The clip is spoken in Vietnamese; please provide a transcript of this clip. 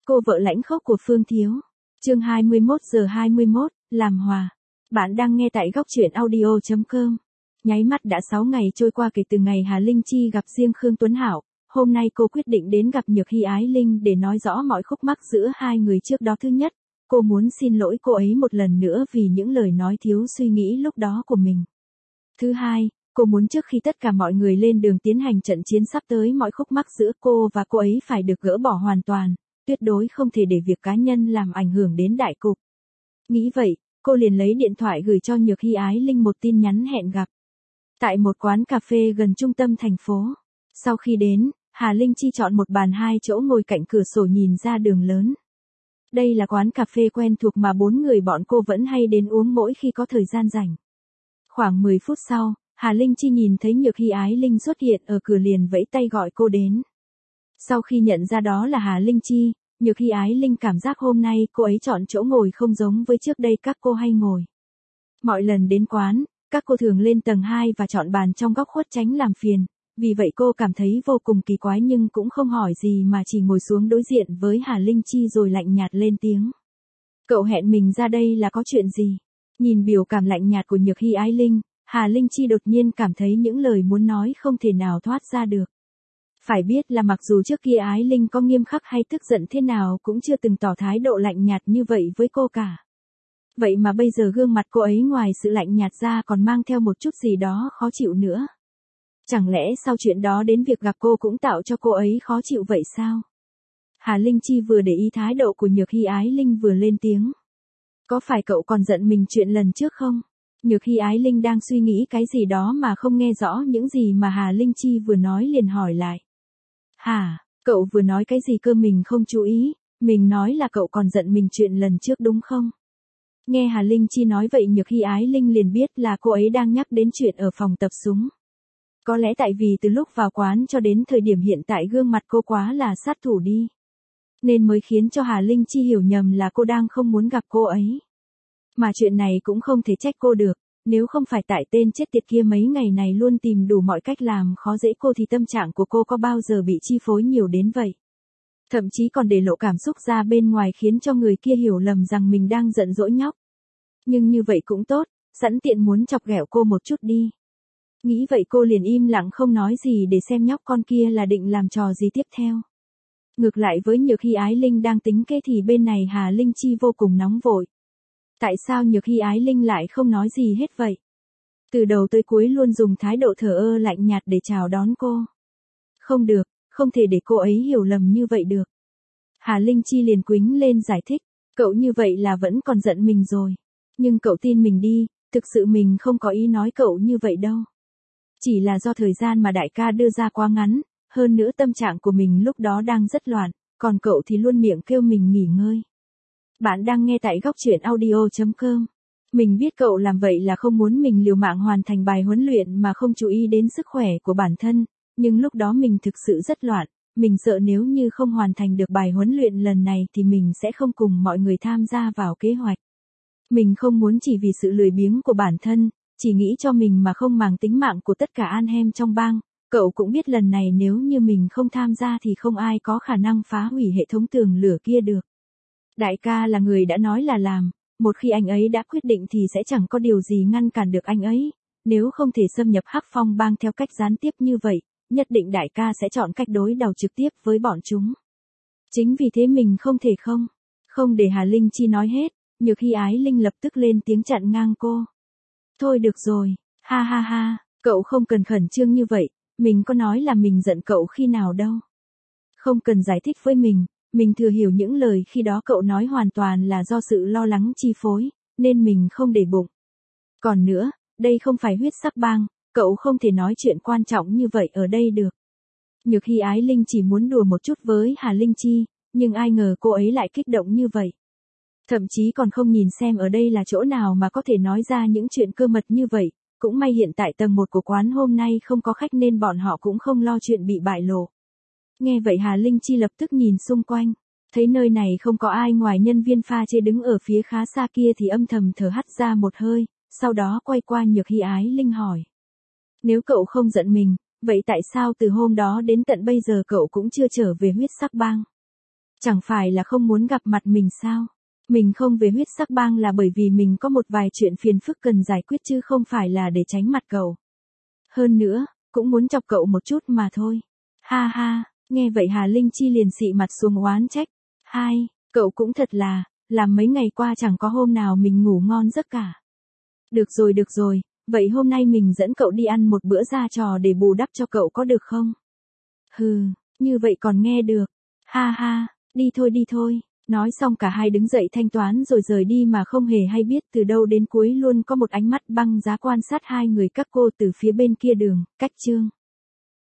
Cô vợ lãnh khốc của Phương Thiếu. Chương 21:21, làm hòa. Bạn đang nghe tại góc truyện audio.com. Nháy mắt đã 6 ngày trôi qua kể từ ngày Hà Linh Chi gặp riêng Khương Tuấn Hạo. Hôm nay cô quyết định đến gặp Nhược Hy Ái Linh để nói rõ mọi khúc mắc giữa hai người trước đó. Thứ nhất, cô muốn xin lỗi cô ấy một lần nữa vì những lời nói thiếu suy nghĩ lúc đó của mình. Thứ hai, cô muốn trước khi tất cả mọi người lên đường tiến hành trận chiến sắp tới, mọi khúc mắc giữa cô và cô ấy phải được gỡ bỏ hoàn toàn, tuyệt đối không thể để việc cá nhân làm ảnh hưởng đến đại cục. Nghĩ vậy, cô liền lấy điện thoại gửi cho Nhược Hy Ái Linh một tin nhắn hẹn gặp tại một quán cà phê gần trung tâm thành phố. Sau khi đến, Hà Linh Chi chọn một bàn 2 chỗ ngồi cạnh cửa sổ nhìn ra đường lớn. Đây là quán cà phê quen thuộc mà 4 người bọn cô vẫn hay đến uống mỗi khi có thời gian rảnh. Khoảng 10 phút sau, Hà Linh Chi nhìn thấy Nhược Hy Ái Linh xuất hiện ở cửa liền vẫy tay gọi cô đến. Sau khi nhận ra đó là Hà Linh Chi, Nhược Hy Ái Linh cảm giác hôm nay cô ấy chọn chỗ ngồi không giống với trước đây các cô hay ngồi. Mọi lần đến quán, các cô thường lên tầng 2 và chọn bàn trong góc khuất tránh làm phiền, vì vậy cô cảm thấy vô cùng kỳ quái nhưng cũng không hỏi gì mà chỉ ngồi xuống đối diện với Hà Linh Chi rồi lạnh nhạt lên tiếng. Cậu hẹn mình ra đây là có chuyện gì? Nhìn biểu cảm lạnh nhạt của Nhược Hy Ái Linh, Hà Linh Chi đột nhiên cảm thấy những lời muốn nói không thể nào thoát ra được. Phải biết là mặc dù trước kia Ái Linh có nghiêm khắc hay tức giận thế nào cũng chưa từng tỏ thái độ lạnh nhạt như vậy với cô cả. Vậy mà bây giờ gương mặt cô ấy ngoài sự lạnh nhạt ra còn mang theo một chút gì đó khó chịu nữa. Chẳng lẽ sau chuyện đó đến việc gặp cô cũng tạo cho cô ấy khó chịu vậy sao? Hà Linh Chi vừa để ý thái độ của Nhược Hy Ái Linh vừa lên tiếng. Có phải cậu còn giận mình chuyện lần trước không? Nhược Hy Ái Linh đang suy nghĩ cái gì đó mà không nghe rõ những gì mà Hà Linh Chi vừa nói liền hỏi lại. Hả, cậu vừa nói cái gì cơ, mình không chú ý, mình nói là cậu còn giận mình chuyện lần trước đúng không? Nghe Hà Linh Chi nói vậy Nhược Hy Ái Linh liền biết là cô ấy đang nhắc đến chuyện ở phòng tập súng. Có lẽ tại vì từ lúc vào quán cho đến thời điểm hiện tại gương mặt cô quá là sát thủ đi, nên mới khiến cho Hà Linh Chi hiểu nhầm là cô đang không muốn gặp cô ấy. Mà chuyện này cũng không thể trách cô được, nếu không phải tại tên chết tiệt kia mấy ngày này luôn tìm đủ mọi cách làm khó dễ cô thì tâm trạng của cô có bao giờ bị chi phối nhiều đến vậy. Thậm chí còn để lộ cảm xúc ra bên ngoài khiến cho người kia hiểu lầm rằng mình đang giận dỗi nhóc. Nhưng như vậy cũng tốt, sẵn tiện muốn chọc ghẹo cô một chút đi. Nghĩ vậy cô liền im lặng không nói gì để xem nhóc con kia là định làm trò gì tiếp theo. Ngược lại với Nhược Hy Ái Linh đang tính kế thì bên này Hà Linh Chi vô cùng nóng vội. Tại sao Nhược Hy Ái Linh lại không nói gì hết vậy? Từ đầu tới cuối luôn dùng thái độ thờ ơ lạnh nhạt để chào đón cô. Không được, không thể để cô ấy hiểu lầm như vậy được. Hà Linh Chi liền quýnh lên giải thích, cậu như vậy là vẫn còn giận mình rồi. Nhưng cậu tin mình đi, thực sự mình không có ý nói cậu như vậy đâu. Chỉ là do thời gian mà đại ca đưa ra quá ngắn, hơn nữa tâm trạng của mình lúc đó đang rất loạn, còn cậu thì luôn miệng kêu mình nghỉ ngơi. Bạn đang nghe tại góc truyện audio.com. Mình biết cậu làm vậy là không muốn mình liều mạng hoàn thành bài huấn luyện mà không chú ý đến sức khỏe của bản thân, nhưng lúc đó mình thực sự rất loạn, mình sợ nếu như không hoàn thành được bài huấn luyện lần này thì mình sẽ không cùng mọi người tham gia vào kế hoạch. Mình không muốn chỉ vì sự lười biếng của bản thân, chỉ nghĩ cho mình mà không màng tính mạng của tất cả anh em trong bang. Cậu cũng biết lần này nếu như mình không tham gia thì không ai có khả năng phá hủy hệ thống tường lửa kia được. Đại ca là người đã nói là làm, một khi anh ấy đã quyết định thì sẽ chẳng có điều gì ngăn cản được anh ấy. Nếu không thể xâm nhập Hắc Phong bang theo cách gián tiếp như vậy, nhất định đại ca sẽ chọn cách đối đầu trực tiếp với bọn chúng. Chính vì thế mình không thể không để Hà Linh Chi nói hết, Nhược Hy Ái Linh lập tức lên tiếng chặn ngang cô. Thôi được rồi, ha ha ha, cậu không cần khẩn trương như vậy, mình có nói là mình giận cậu khi nào đâu. Không cần giải thích với mình thừa hiểu những lời khi đó cậu nói hoàn toàn là do sự lo lắng chi phối, nên mình không để bụng. Còn nữa, đây không phải huyết sắc bang, cậu không thể nói chuyện quan trọng như vậy ở đây được. Nhược Hy Ái Linh chỉ muốn đùa một chút với Hà Linh Chi, nhưng ai ngờ cô ấy lại kích động như vậy. Thậm chí còn không nhìn xem ở đây là chỗ nào mà có thể nói ra những chuyện cơ mật như vậy, cũng may hiện tại tầng 1 của quán hôm nay không có khách nên bọn họ cũng không lo chuyện bị bại lộ. Nghe vậy Hà Linh Chi lập tức nhìn xung quanh, thấy nơi này không có ai ngoài nhân viên pha chế đứng ở phía khá xa kia thì âm thầm thở hắt ra một hơi, sau đó quay qua Nhược Hy Ái Linh hỏi. Nếu cậu không giận mình, vậy tại sao từ hôm đó đến tận bây giờ cậu cũng chưa trở về huyết sắc bang? Chẳng phải là không muốn gặp mặt mình sao? Mình không về huyết sắc bang là bởi vì mình có một vài chuyện phiền phức cần giải quyết chứ không phải là để tránh mặt cậu. Hơn nữa, cũng muốn chọc cậu một chút mà thôi. Ha ha, nghe vậy Hà Linh Chi liền xị mặt xuống oán trách. Hai, cậu cũng thật là, làm mấy ngày qua chẳng có hôm nào mình ngủ ngon giấc cả. Được rồi, vậy hôm nay mình dẫn cậu đi ăn một bữa ra trò để bù đắp cho cậu có được không? Hừ, như vậy còn nghe được. Ha ha, đi thôi. Nói xong cả hai đứng dậy thanh toán rồi rời đi mà không hề hay biết từ đâu đến cuối luôn có một ánh mắt băng giá quan sát hai người các cô từ phía bên kia đường, cách Trương.